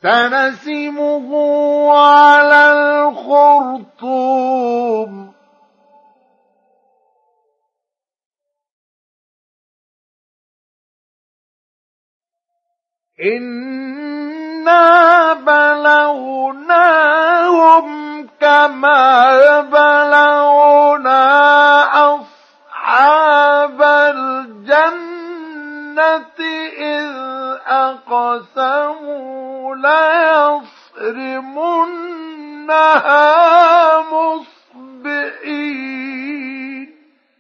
سنسمه على الخرطوم إنا بلوناهم كما بلونا أصحاب الجنة إذ أقسموا ليصرمنها مصبحين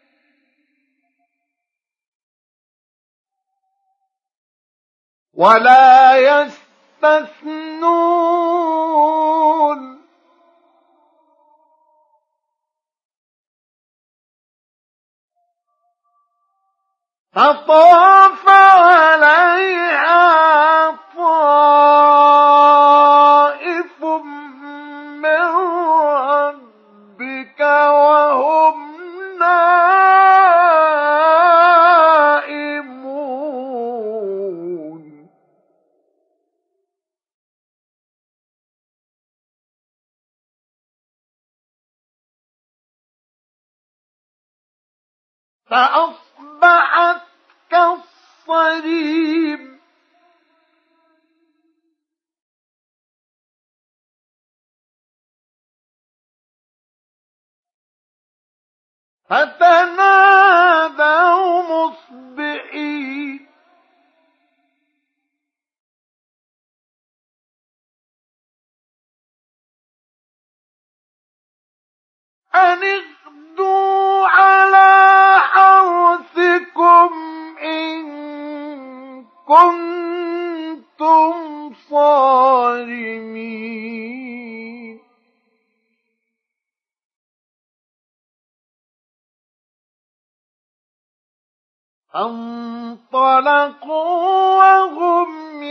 ولا يستثنون فطاف عليها طائف من ربك وهم نائمون فأصبحت كالصريم فتنادوا مصبحين أن اغدوا على حرثكم إن كنتم صارمين فانطلقوا وهم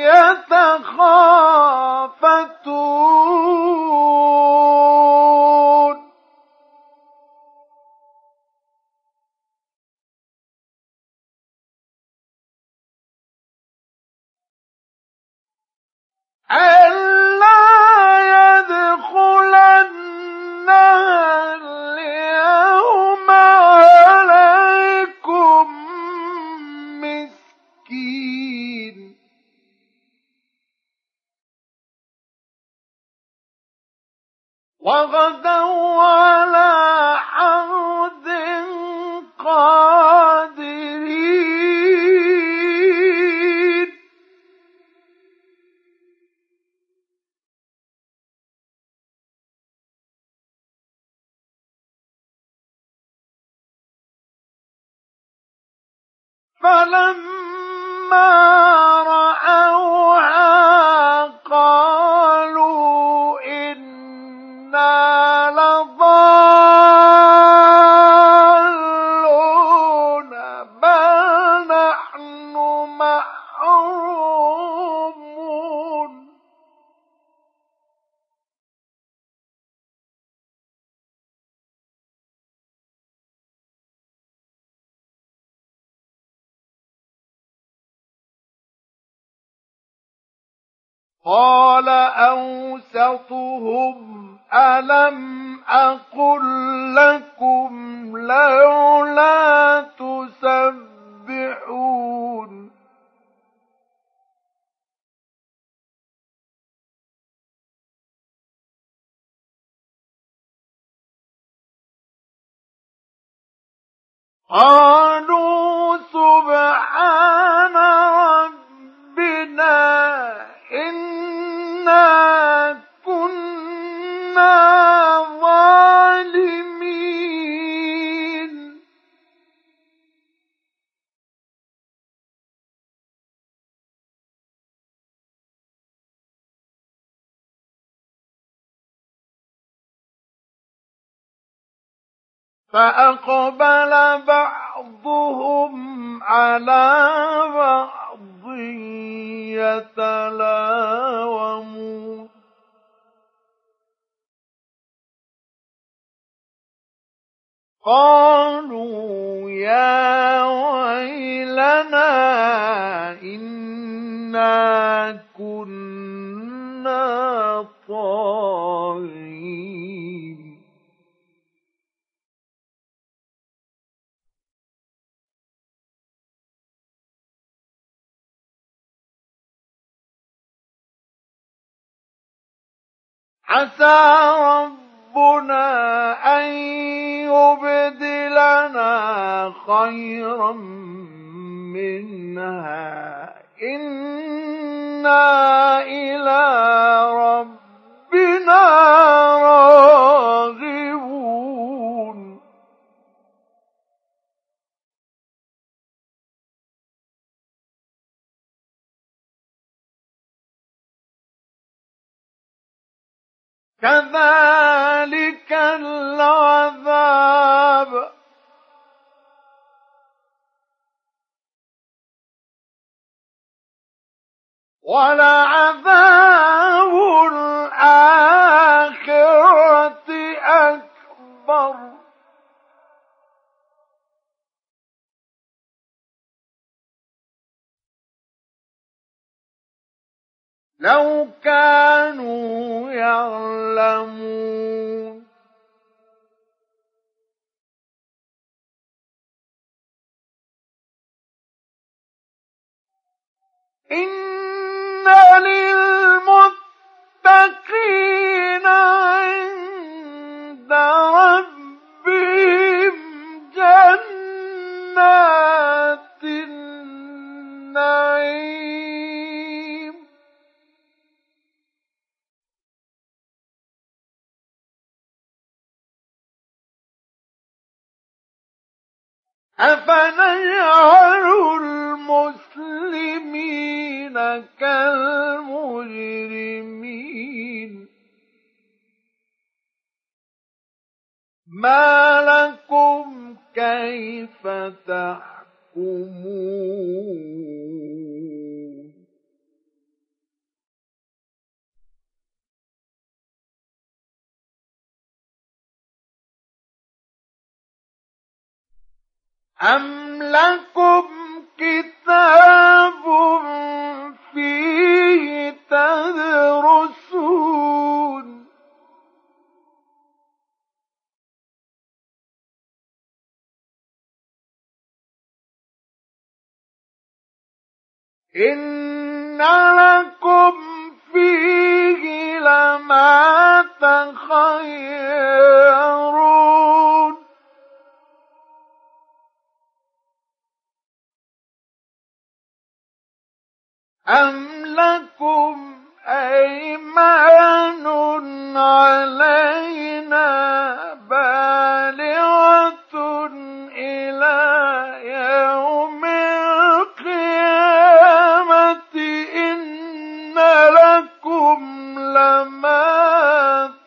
يتخافتون ألا يدخلنها اليوم عليكم مسكين وغدوا على حرد قادرين فلما رأوها قالوا إنا لضالون بل نحن محرومون قال أوسطهم ألم أقل لكم لولا تسبحون قالوا سبحان ربنا إنا كنا ظالمين فأقبل بعضهم على بعض يتلاومون قالوا يا ويلنا إنا كنا كنا طاغين. عسى ربنا أن يبدلنا خيرا منها إنا إلى ربنا راغبون. كذلك العذاب ولعذاب الآخرة أكبر لو كانوا يعلمون. إن للمتقين عند ربهم جنات النعيم. أفنجعل المسلمين كالمجرمين ما لكم كيف تحكمون. أم لكم كتاب فيه تدرسون إن لكم فيه لما تخيرون. أم لكم أيمان علينا بالغة إلى يوم القيامة إن لكم لما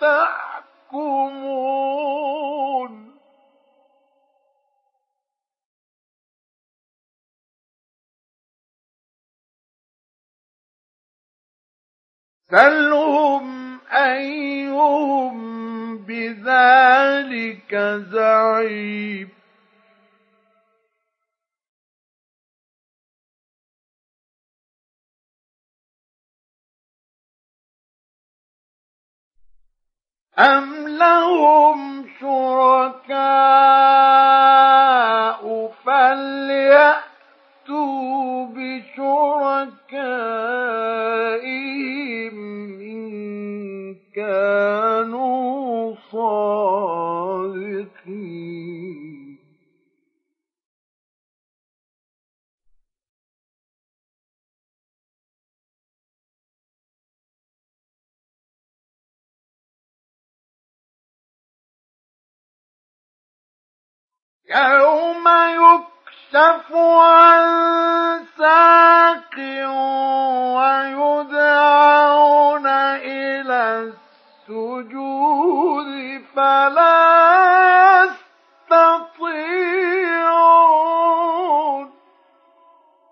تحكمون. سلهم أيهم بذلك زعيم. أم لهم شركاء فليأتوا بشركائهم إن كانوا صادقين. يوم يكشف عن ساق ويدعون إلى السجود فلا